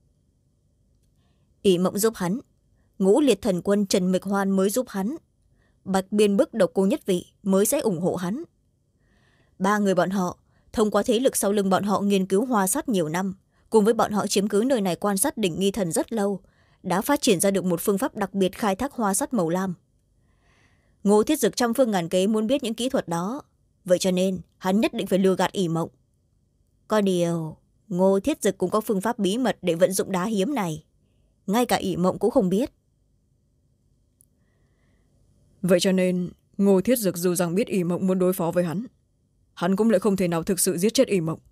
ỷ mộng giúp hắn, Ngũ Liệt Thần Quân Trần Mịch Hoan mới giúp hắn, Bạch Biên Bức Độc Cô Nhất Vị mới sẽ ủng hộ hắn. Ba người bọn họ thông qua thế lực sau lưng bọn họ nghiên cứu hoa sắt nhiều năm, cùng với bọn họ chiếm cứ nơi này quan sát đỉnh Nghi Thần rất lâu, đã phát triển ra được một phương pháp đặc biệt khai thác hoa sắt màu lam. Ngô Thiết Dực trăm phương ngàn kế muốn biết những kỹ thuật đó, vậy cho nên hắn nhất định phải lừa gạt ỷ mộng. Có điều Ngô Thiết Dực cũng có phương pháp bí mật để vận dụng đá hiếm này, ngay cả ỷ mộng cũng không biết. Vậy cho nên Ngô Thiết Dực dù rằng biết ỷ mộng muốn đối phó với hắn, hắn cũng lại không thể nào thực sự giết chết ỷ mộng.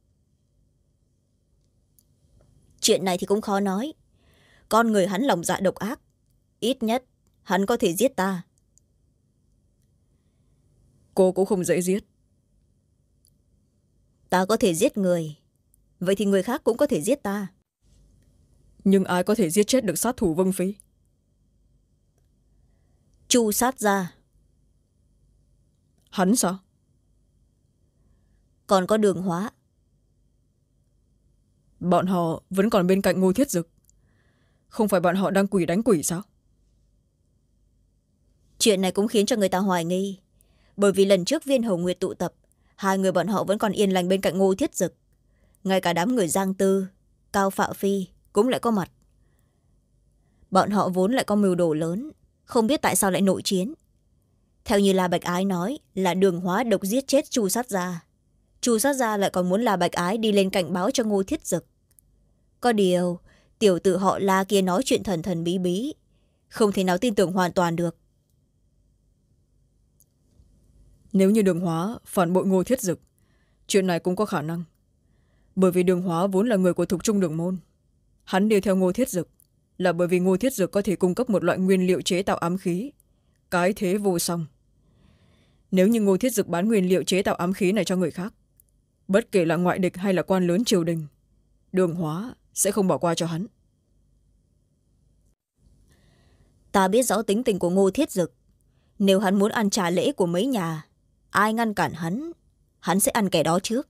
Chuyện này thì cũng khó nói. Con người hắn lòng dạ độc ác, ít nhất hắn có thể giết ta. Cô cũng không dễ giết. Ta có thể giết người, vậy thì người khác cũng có thể giết ta. Nhưng ai có thể giết chết được sát thủ Vân Phi? Chu sát ra. Hắn sao? Còn có Đường Hóa. Bọn họ vẫn còn bên cạnh Ngô Thiết Dực. Không phải bọn họ đang quỷ đánh quỷ sao? Chuyện này cũng khiến cho người ta hoài nghi, bởi vì lần trước Viên Hồng Nguyệt tụ tập, hai người bọn họ vẫn còn yên lành bên cạnh Ngô Thiết Dực. Ngay cả đám người Giang Tư, Cao Phạ Phi cũng lại có mặt. Bọn họ vốn lại có mưu đồ lớn, không biết tại sao lại nội chiến. Theo như La Bạch Ái nói là Đường Hóa độc giết chết Chu sát gia, Chu sát gia lại còn muốn La Bạch Ái đi lên cảnh báo cho Ngô Thiết Dực. Có điều tiểu tử họ La kia nói chuyện thần thần bí bí, không thể nào tin tưởng hoàn toàn được. Nếu như Đường Hóa phản bội Ngô Thiết Dực, chuyện này cũng có khả năng. Bởi vì Đường Hóa vốn là người của Thục Trung Đường Môn, hắn đi theo Ngô Thiết Dực là bởi vì Ngô Thiết Dực có thể cung cấp một loại nguyên liệu chế tạo ám khí, cái thế vô song. Nếu như Ngô Thiết Dực bán nguyên liệu chế tạo ám khí này cho người khác, bất kể là ngoại địch hay là quan lớn triều đình, Đường Hóa sẽ không bỏ qua cho hắn. Ta biết rõ tính tình của Ngô Thiết Dực, Nếu hắn muốn ăn trả lễ của mấy nhà, ai ngăn cản hắn, hắn sẽ ăn kẻ đó trước.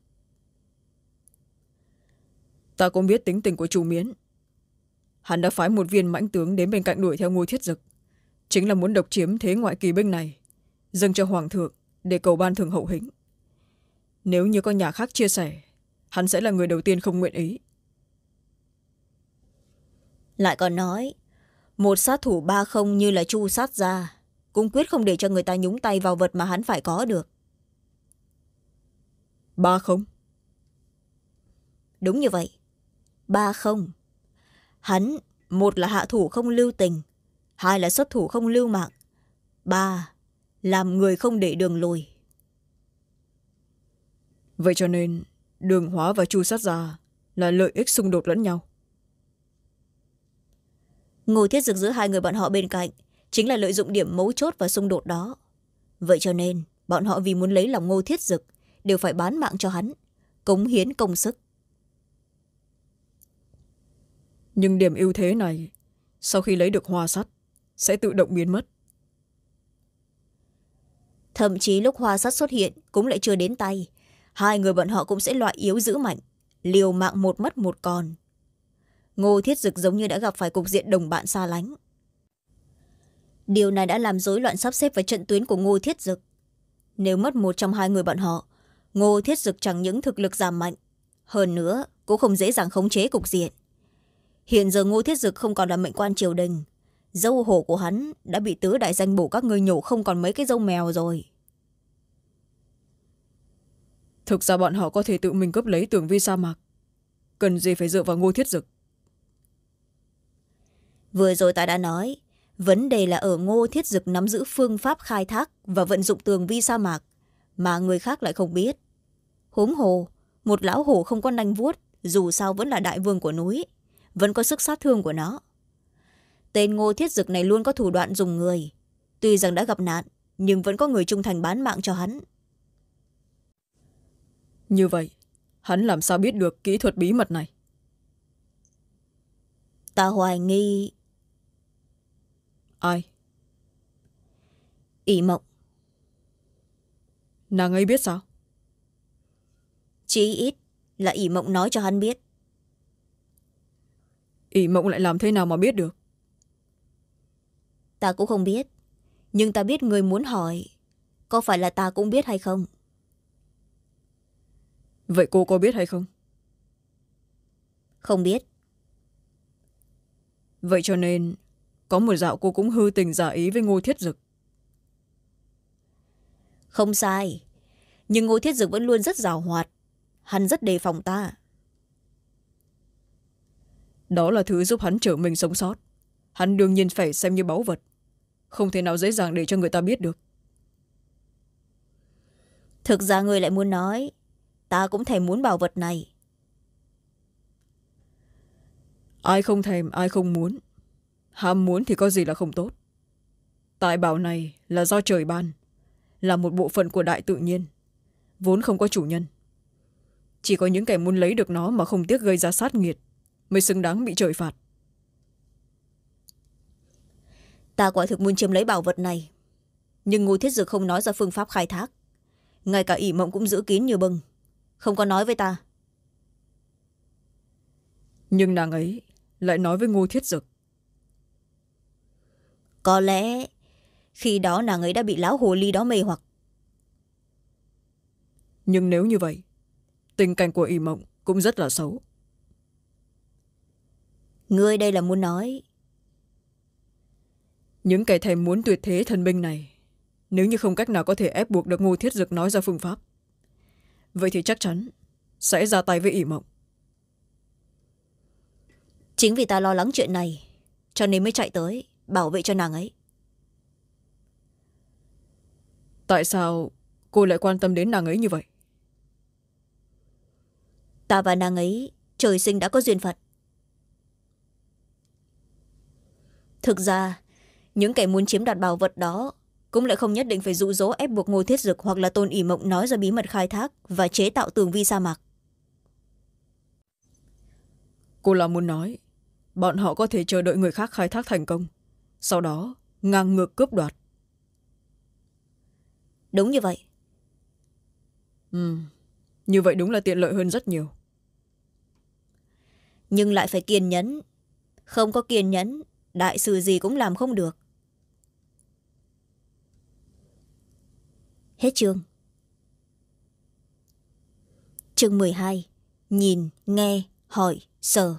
Ta cũng biết tính tình của Chu Miến. Hắn đã phái một viên mãnh tướng đến bên cạnh đuổi theo Ngô Thiết Dực, chính là muốn độc chiếm thế ngoại kỳ binh này, dâng cho hoàng thượng để cầu ban thưởng hậu hĩnh. Nếu như có nhà khác chia sẻ, hắn sẽ là người đầu tiên không nguyện ý. Lại còn nói, một sát thủ ba không như là Chu sát gia cũng quyết không để cho người ta nhúng tay vào vật mà hắn phải có được. Ba không? Đúng như vậy. Ba không. Hắn, một là hạ thủ không lưu tình, hai là xuất thủ không lưu mạng, ba, làm người không để đường lùi. Vậy cho nên Đường Hóa và Chu sát gia là lợi ích xung đột lẫn nhau. Ngô Thiết Dực giữ hai người bọn họ bên cạnh chính là lợi dụng điểm mấu chốt và xung đột đó. Vậy cho nên bọn họ vì muốn lấy lòng Ngô Thiết Dực đều phải bán mạng cho hắn, cống hiến công sức. Nhưng điểm ưu thế này sau khi lấy được hoa sắt sẽ tự động biến mất. Thậm chí lúc hoa sắt xuất hiện cũng lại chưa đến tay, hai người bọn họ cũng sẽ loại yếu giữ mạnh, liều mạng một mất một còn. Ngô Thiết Dực giống như đã gặp phải cục diện đồng bạn xa lánh. Điều này đã làm rối loạn sắp xếp và trận tuyến của Ngô Thiết Dực. Nếu mất một trong hai người bọn họ, Ngô Thiết Dực chẳng những thực lực giảm mạnh, hơn nữa cũng không dễ dàng khống chế cục diện. Hiện giờ Ngô Thiết Dực không còn là mệnh quan triều đình, dâu hổ của hắn đã bị tứ đại danh bổ các ngươi nhổ không còn mấy cái dâu mèo rồi. Thực ra bọn họ có thể tự mình cướp lấy Tường Vi sa mạc, cần gì phải dựa vào Ngô Thiết Dực. Vừa rồi ta đã nói, vấn đề là ở Ngô Thiết Dực nắm giữ phương pháp khai thác và vận dụng Tường Vi sa mạc mà người khác lại không biết. Huống hồ, một lão hổ không có nanh vuốt dù sao vẫn là đại vương của núi, vẫn có sức sát thương của nó. Tên Ngô Thiết Dực này luôn có thủ đoạn dùng người, tuy rằng đã gặp nạn nhưng vẫn có người trung thành bán mạng cho hắn. Như vậy hắn làm sao biết được kỹ thuật bí mật này? Ta hoài nghi... Ai? ỷ Mộng. Nàng ấy biết sao? Chí ít là ỷ Mộng nói cho hắn biết. ỷ Mộng lại làm thế nào mà biết được? Ta cũng không biết, nhưng ta biết người muốn hỏi có phải là ta cũng biết hay không. Vậy cô có biết hay không? Không biết. Vậy cho nên có một dạo cô cũng hư tình giả ý với Ngô Thiết Dực. Không sai, nhưng Ngô Thiết Dực vẫn luôn rất giàu hoạt, hắn rất đề phòng ta. Đó là thứ giúp hắn trở mình sống sót, hắn đương nhiên phải xem như báu vật, không thể nào dễ dàng để cho người ta biết được. Thực ra người lại muốn nói ta cũng thèm muốn bảo vật này. Ai không thèm ai không muốn, ham muốn thì có gì là không tốt. Tài bảo này là do trời ban, là một bộ phận của đại tự nhiên, vốn không có chủ nhân. Chỉ có những kẻ muốn lấy được nó mà không tiếc gây ra sát nghiệt mới xứng đáng bị trời phạt. Ta quả thực muốn chiếm lấy bảo vật này, nhưng Ngô Thiết Dực không nói ra phương pháp khai thác, ngay cả ỷ Mộng cũng giữ kín như bưng, không có nói với ta. Nhưng nàng ấy lại nói với Ngô Thiết Dực. Có lẽ khi đó nàng ấy đã bị lão hồ ly đó mê hoặc. Nhưng nếu như vậy, tình cảnh của ỷ Mộng cũng rất là xấu. Ngươi đây là muốn nói những kẻ thèm muốn tuyệt thế thần binh này, nếu như không cách nào có thể ép buộc được Ngô Thiết Dực nói ra phương pháp, vậy thì chắc chắn sẽ ra tay với ỷ Mộng. Chính vì ta lo lắng chuyện này cho nên mới chạy tới bảo vệ cho nàng ấy. Tại sao cô lại quan tâm đến nàng ấy như vậy? Ta và nàng ấy trời sinh đã có duyên phận. Thực ra những kẻ muốn chiếm đoạt bảo vật đó cũng lại không nhất định phải dụ dỗ ép buộc Ngô Thiết Dực hoặc là Tôn ỷ Mộng nói ra bí mật khai thác và chế tạo tường vi sa mạc. Cô là muốn nói bọn họ có thể chờ đợi người khác khai thác thành công, sau đó ngang ngược cướp đoạt. Đúng như vậy. Ừ, như vậy đúng là tiện lợi hơn rất nhiều. Nhưng lại phải kiên nhẫn. Không có kiên nhẫn, đại sự gì cũng làm không được. Hết chương. Chương mười hai. Nhìn, nghe, hỏi, sờ.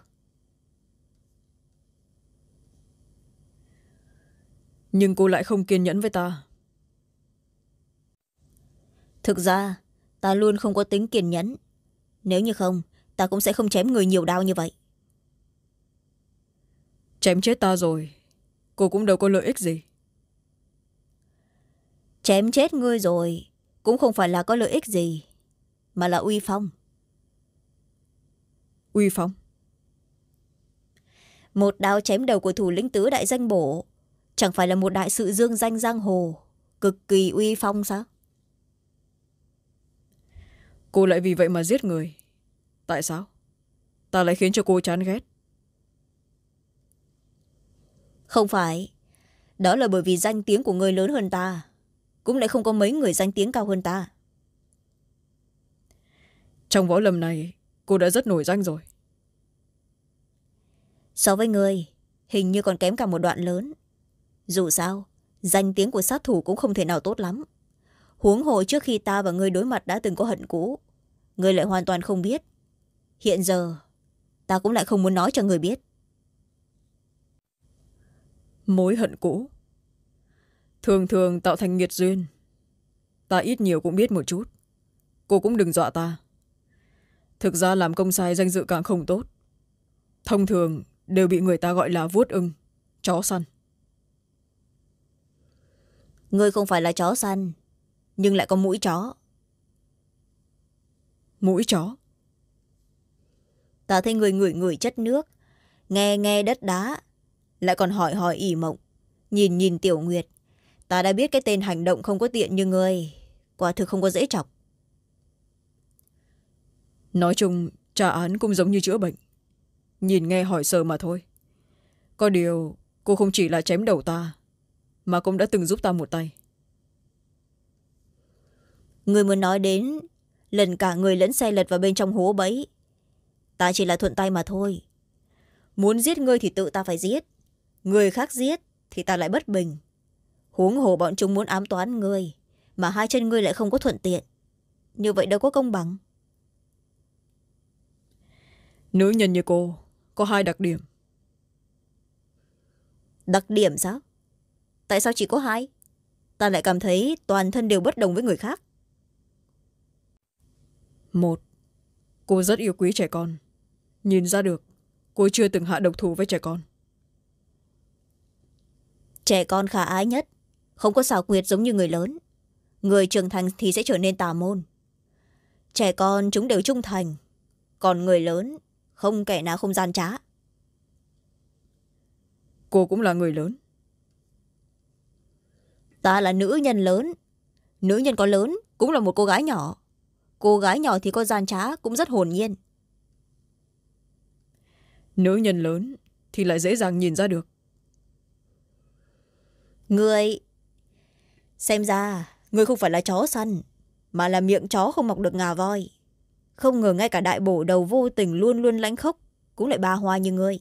Nhưng cô lại không kiên nhẫn với ta. Thực ra, ta luôn không có tính kiên nhẫn. Nếu như không, ta cũng sẽ không chém người nhiều đau như vậy. Chém chết ta rồi, cô cũng đâu có lợi ích gì. Chém chết ngươi rồi, cũng không phải là có lợi ích gì, mà là uy phong. Uy phong? Một đao chém đầu của thủ lĩnh tứ đại danh bổ, chẳng phải là một đại sự dương danh giang hồ, cực kỳ uy phong sao? Cô lại vì vậy mà giết người. Tại sao? Ta lại khiến cho cô chán ghét. Không phải. Đó là bởi vì danh tiếng của ngươi lớn hơn ta. Cũng lại không có mấy người danh tiếng cao hơn ta. Trong võ lâm này, cô đã rất nổi danh rồi. So với ngươi, hình như còn kém cả một đoạn lớn. Dù sao, danh tiếng của sát thủ cũng không thể nào tốt lắm. Huống hồ trước khi ta và ngươi đối mặt đã từng có hận cũ, ngươi lại hoàn toàn không biết. Hiện giờ, ta cũng lại không muốn nói cho ngươi biết. Mối hận cũ thường thường tạo thành nghiệt duyên. Ta ít nhiều cũng biết một chút. Cô cũng đừng dọa ta. Thực ra làm công sai danh dự càng không tốt. Thông thường đều bị người ta gọi là vuốt ưng, chó săn. Ngươi không phải là chó săn, nhưng lại có mũi chó. Mũi chó? Ta thấy người ngửi ngửi chất nước, nghe nghe đất đá, lại còn hỏi hỏi ỉ mộng, nhìn nhìn Tiểu Nguyệt. Ta đã biết cái tên hành động không có tiện như ngươi, quả thực không có dễ chọc. Nói chung, trả án cũng giống như chữa bệnh. Nhìn nghe hỏi sờ mà thôi. Có điều, cô không chỉ là chém đầu ta, mà cũng đã từng giúp ta một tay. Ngươi muốn nói đến lần cả người lẫn xe lật vào bên trong hố bẫy. Ta chỉ là thuận tay mà thôi. Muốn giết ngươi thì tự ta phải giết. Người khác giết thì ta lại bất bình. Huống hồ bọn chúng muốn ám toán ngươi, mà hai chân ngươi lại không có thuận tiện. Như vậy đâu có công bằng. Nữ nhân như cô có hai đặc điểm. Đặc điểm sao? Tại sao chỉ có hai? Ta lại cảm thấy toàn thân đều bất đồng với người khác. Một, cô rất yêu quý trẻ con. Nhìn ra được, cô chưa từng hạ độc thủ với trẻ con. Trẻ con khả ái nhất, không có xảo quyệt giống như người lớn. Người trưởng thành thì sẽ trở nên tà môn. Trẻ con chúng đều trung thành, còn người lớn không kẻ nào không gian trá. Cô cũng là người lớn. Ta là nữ nhân lớn. Nữ nhân có lớn cũng là một cô gái nhỏ. Cô gái nhỏ thì có gian trá cũng rất hồn nhiên. Nữ nhân lớn thì lại dễ dàng nhìn ra được. Ngươi... Xem ra, ngươi không phải là chó săn, mà là miệng chó không mọc được ngà voi. Không ngờ ngay cả đại bổ đầu vô tình luôn luôn lãnh khốc cũng lại ba hoa như ngươi.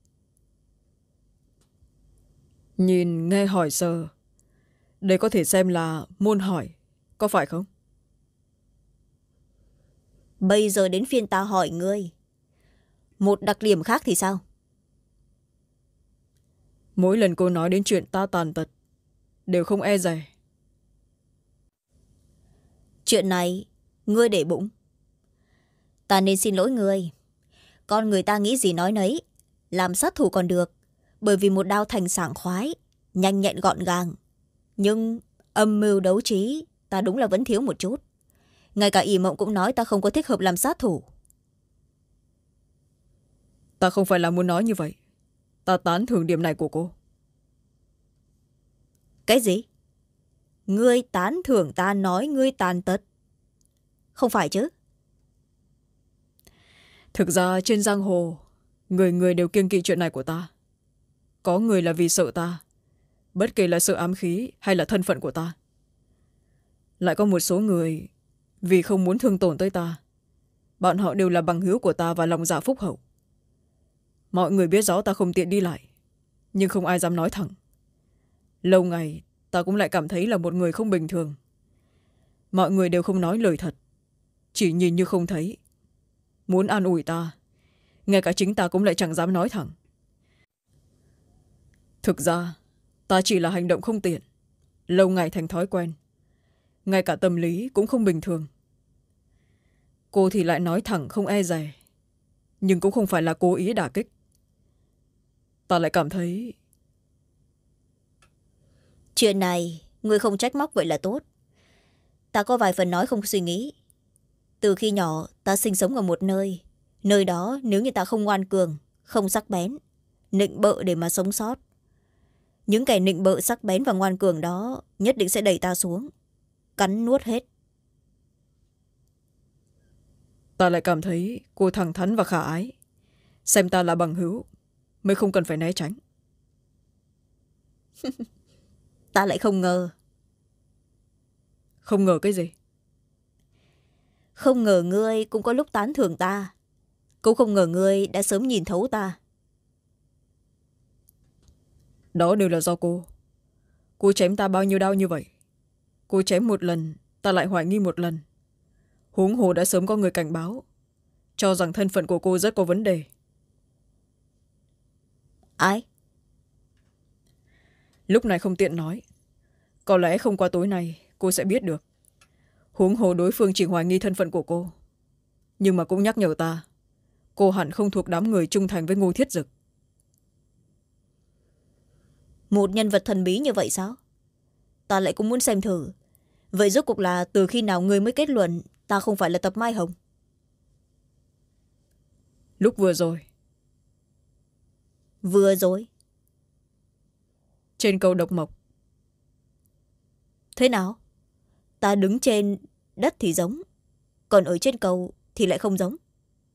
Nhìn nghe hỏi sờ, đây có thể xem là môn hỏi, có phải không? Bây giờ đến phiên ta hỏi ngươi. Một đặc điểm khác thì sao? Mỗi lần cô nói đến chuyện ta tàn tật, đều không e dè. Chuyện này, ngươi để bụng. Ta nên xin lỗi ngươi. Con người ta nghĩ gì nói nấy. Làm sát thủ còn được, bởi vì một đao thành sảng khoái, nhanh nhẹn gọn gàng. Nhưng âm mưu đấu trí, ta đúng là vẫn thiếu một chút. Ngay cả ỷ mộng cũng nói ta không có thích hợp làm sát thủ. Ta không phải là muốn nói như vậy. Ta tán thưởng điểm này của cô. Cái gì? Ngươi tán thưởng ta nói ngươi tàn tật? Không phải chứ? Thực ra trên giang hồ, người người đều kiêng kỵ chuyện này của ta. Có người là vì sợ ta, bất kể là sợ ám khí hay là thân phận của ta. lại có một số người vì không muốn thương tổn tới ta, bọn họ đều là bằng hữu của ta và lòng dạ phúc hậu. Mọi người biết rõ ta không tiện đi lại, nhưng không ai dám nói thẳng. Lâu ngày ta cũng lại cảm thấy là một người không bình thường. Mọi người đều không nói lời thật, chỉ nhìn như không thấy. Muốn an ủi ta, ngay cả chính ta cũng lại chẳng dám nói thẳng. Thực ra ta chỉ là hành động không tiện, lâu ngày thành thói quen. Ngay cả tâm lý cũng không bình thường. Cô thì lại nói thẳng không e dè, nhưng cũng không phải là cố ý đả kích. Ta lại cảm thấy... Chuyện này người không trách móc vậy là tốt. Ta có vài phần nói không suy nghĩ. Từ khi nhỏ ta sinh sống ở một nơi, nơi đó nếu như ta không ngoan cường, không sắc bén, nịnh bợ để mà sống sót, những kẻ nịnh bợ sắc bén và ngoan cường đó nhất định sẽ đẩy ta xuống, cắn nuốt hết. Ta lại cảm thấy cô thẳng thắn và khả ái. Xem ta là bằng hữu mới không cần phải né tránh. Ta lại không ngờ. Không ngờ cái gì? Không ngờ ngươi cũng có lúc tán thưởng ta. Cũng không ngờ ngươi đã sớm nhìn thấu ta. Đó đều là do cô. Cô chém ta bao nhiêu đau như vậy. Cô chém một lần, ta lại hoài nghi một lần. Huống hồ đã sớm có người cảnh báo, cho rằng thân phận của cô rất có vấn đề. Ai? Lúc này không tiện nói. Có lẽ không qua tối nay cô sẽ biết được. Huống hồ đối phương chỉ hoài nghi thân phận của cô, nhưng mà cũng nhắc nhở ta, cô hẳn không thuộc đám người trung thành với Ngô Thiết Dực. Một nhân vật thần bí như vậy sao? Ta lại cũng muốn xem thử. Vậy rốt cuộc là từ khi nào ngươi mới kết luận ta không phải là Tập Mai Hồng? Lúc vừa rồi. Vừa rồi? Trên cầu Độc Mộc. Thế nào? Ta đứng trên đất thì giống, còn ở trên cầu thì lại không giống.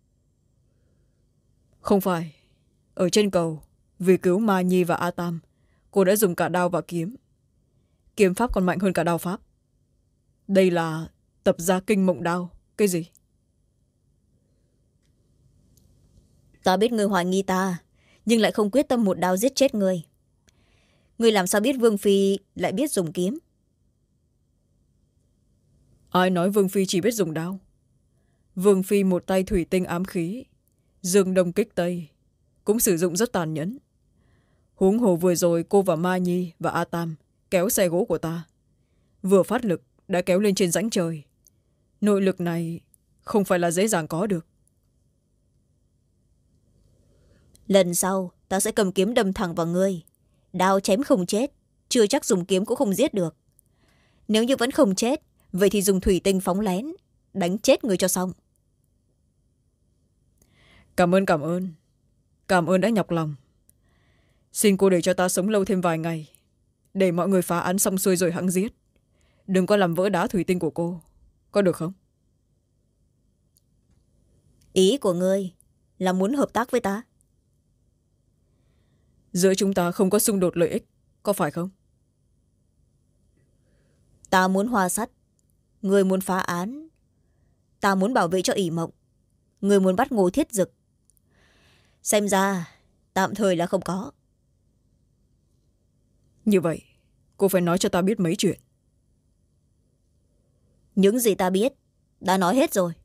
Không phải. Ở trên cầu, vì cứu Ma Nhi và A Tam, cô đã dùng cả đao và kiếm. Kiếm pháp còn mạnh hơn cả đao pháp. Đây là tập gia kinh mộng đao. Cái gì? Ta biết ngươi hoài nghi ta, nhưng lại không quyết tâm một đao giết chết ngươi. Ngươi làm sao biết Vương Phi lại biết dùng kiếm? Ai nói Vương Phi chỉ biết dùng đao? Vương Phi một tay thủy tinh ám khí, dương đông kích tây, cũng sử dụng rất tàn nhẫn. Huống hồ vừa rồi cô và Ma Nhi và A Tam kéo xe gỗ của ta, vừa phát lực đã kéo lên trên rãnh trời. Nội lực này không phải là dễ dàng có được. Lần sau ta sẽ cầm kiếm đâm thẳng vào ngươi. Đao chém không chết, chưa chắc dùng kiếm cũng không giết được. Nếu như vẫn không chết, vậy thì dùng thủy tinh phóng lén, đánh chết người cho xong. Cảm ơn, cảm ơn. Cảm ơn đã nhọc lòng. Xin cô để cho ta sống lâu thêm vài ngày, để mọi người phá án xong xuôi rồi hẵng giết. Đừng có làm vỡ đá thủy tinh của cô. Có được không? Ý của ngươi là muốn hợp tác với ta? Giữa chúng ta không có xung đột lợi ích, có phải không? Ta muốn hoa sắt, ngươi muốn phá án. Ta muốn bảo vệ cho ỷ mộng, ngươi muốn bắt Ngô Thiết Dực. Xem ra tạm thời là không có. Như vậy cô phải nói cho ta biết mấy chuyện. Những gì ta biết đã nói hết rồi.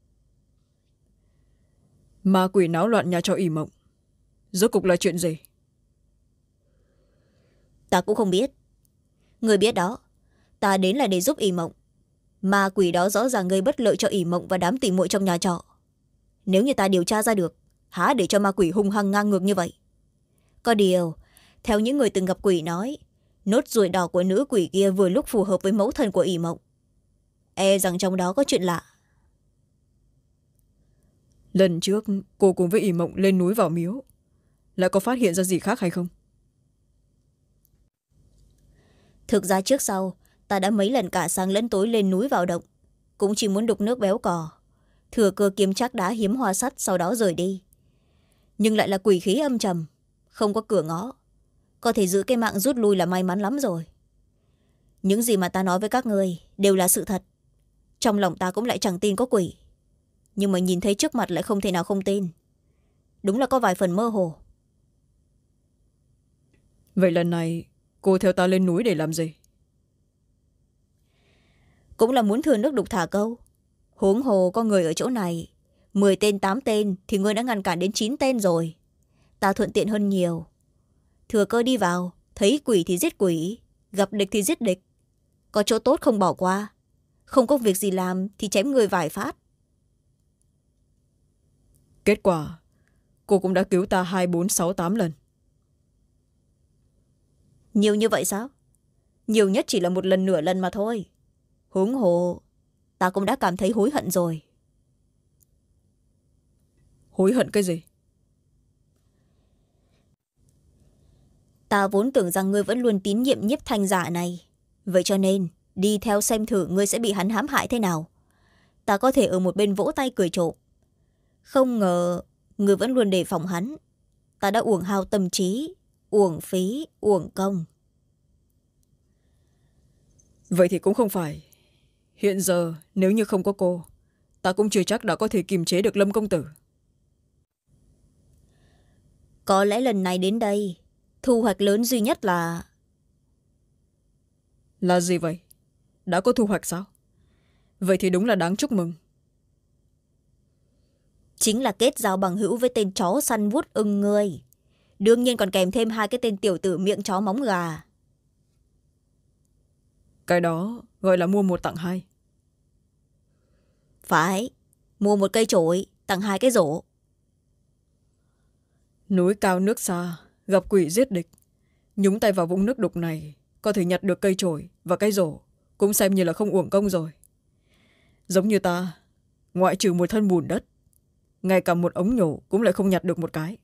Ma quỷ náo loạn nhà cho ỷ mộng, rốt cục là chuyện gì? Ta cũng không biết. Ngươi biết đó, ta đến là để giúp ỷ mộng. Ma quỷ đó rõ ràng gây bất lợi cho ỷ mộng và đám tỉ muội trong nhà trọ. Nếu như ta điều tra ra được, há để cho ma quỷ hung hăng ngang ngược như vậy. Có điều, theo những người từng gặp quỷ nói, nốt ruồi đỏ của nữ quỷ kia vừa lúc phù hợp với mẫu thân của ỷ mộng. E rằng trong đó có chuyện lạ. Lần trước cô cùng với ỷ mộng lên núi vào miếu, lại có phát hiện ra gì khác hay không? Thực ra trước sau, ta đã mấy lần cả sáng lẫn tối lên núi vào động, cũng chỉ muốn đục nước béo cò, thừa cơ kiếm chắc đá hiếm hoa sắt sau đó rời đi. Nhưng lại là quỷ khí âm trầm, không có cửa ngõ, có thể giữ cái mạng rút lui là may mắn lắm rồi. những gì mà ta nói với các người đều là sự thật. Trong lòng ta cũng lại chẳng tin có quỷ, nhưng mà nhìn thấy trước mặt lại không thể nào không tin. Đúng là có vài phần mơ hồ. Vậy lần này cô theo ta lên núi để làm gì? Cũng là muốn thừa nước đục thả câu. Huống hồ có người ở chỗ này, mười tên tám tên thì ngươi đã ngăn cản đến chín tên rồi. Ta thuận tiện hơn nhiều. Thừa cơ đi vào, thấy quỷ thì giết quỷ, gặp địch thì giết địch. Có chỗ tốt không bỏ qua, không có việc gì làm thì chém người vài phát. Kết quả cô cũng đã cứu ta hai bốn sáu tám lần. Nhiều như vậy sao? Nhiều nhất chỉ là một lần nửa lần mà thôi. Huống hồ ta cũng đã cảm thấy hối hận rồi. Hối hận cái gì? Ta vốn tưởng rằng ngươi vẫn luôn tín nhiệm Nhiếp Thanh giả này, vậy cho nên đi theo xem thử ngươi sẽ bị hắn hãm hại thế nào. Ta có thể ở một bên vỗ tay cười trộm. Không ngờ ngươi vẫn luôn đề phòng hắn. Ta đã uổng hao tâm trí, uổng phí, uổng công. Vậy thì cũng không phải. Hiện giờ nếu như không có cô, ta cũng chưa chắc đã có thể kiềm chế được Lâm công tử. Có lẽ lần này đến đây, thu hoạch lớn duy nhất là... Là gì vậy? Đã có thu hoạch sao? Vậy thì đúng là đáng chúc mừng. Chính là kết giao bằng hữu với tên chó săn vuốt ưng ngươi. Đương nhiên còn kèm thêm hai cái tên tiểu tử miệng chó móng gà. Cái đó gọi là mua một tặng hai. Phải, mua một cây chổi tặng hai cái rổ. Núi cao nước xa, gặp quỷ giết địch. Nhúng tay vào vũng nước đục này, có thể nhặt được cây chổi và cây rổ, cũng xem như là không uổng công rồi. Giống như ta, ngoại trừ một thân bùn đất, ngay cả một ống nhổ cũng lại không nhặt được một cái.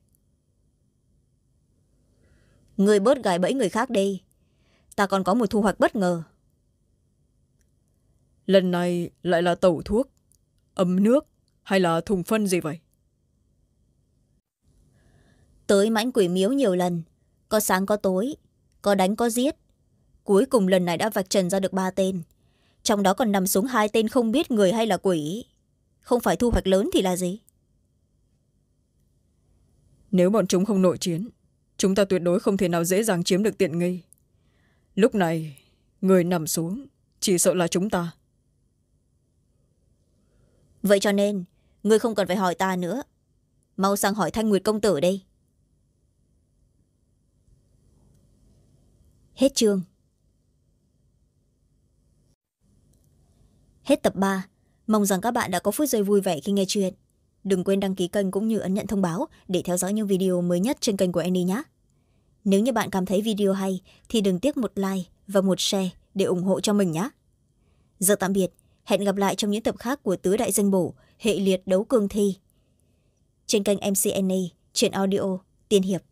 Người bớt gài bẫy người khác đi. Ta còn có một thu hoạch bất ngờ. Lần này lại là tẩu thuốc, ấm nước hay là thùng phân gì vậy? Tới mãnh quỷ miếu nhiều lần, có sáng có tối, có đánh có giết. Cuối cùng lần này đã vạch trần ra được ba tên. Trong đó còn nằm xuống hai tên không biết người hay là quỷ. Không phải thu hoạch lớn thì là gì? Nếu bọn chúng không nội chiến, chúng ta tuyệt đối không thể nào dễ dàng chiếm được tiện nghi. Lúc này, người nằm xuống, chỉ sợ là chúng ta. Vậy cho nên, ngươi không cần phải hỏi ta nữa. Mau sang hỏi Thanh Nguyệt công tử đây. Hết chương. Hết tập ba. Mong rằng các bạn đã có phút giây vui vẻ khi nghe chuyện. Đừng quên đăng ký kênh cũng như ấn nhận thông báo để theo dõi những video mới nhất trên kênh của Annie nhé. Nếu như bạn cảm thấy video hay thì đừng tiếc một like và một share để ủng hộ cho mình nhé. Giờ tạm biệt, hẹn gặp lại trong những tập khác của Tứ Đại Danh Bổ, hệ liệt đấu cương thi. Trên kênh em xê Annie, truyện audio, tiên hiệp.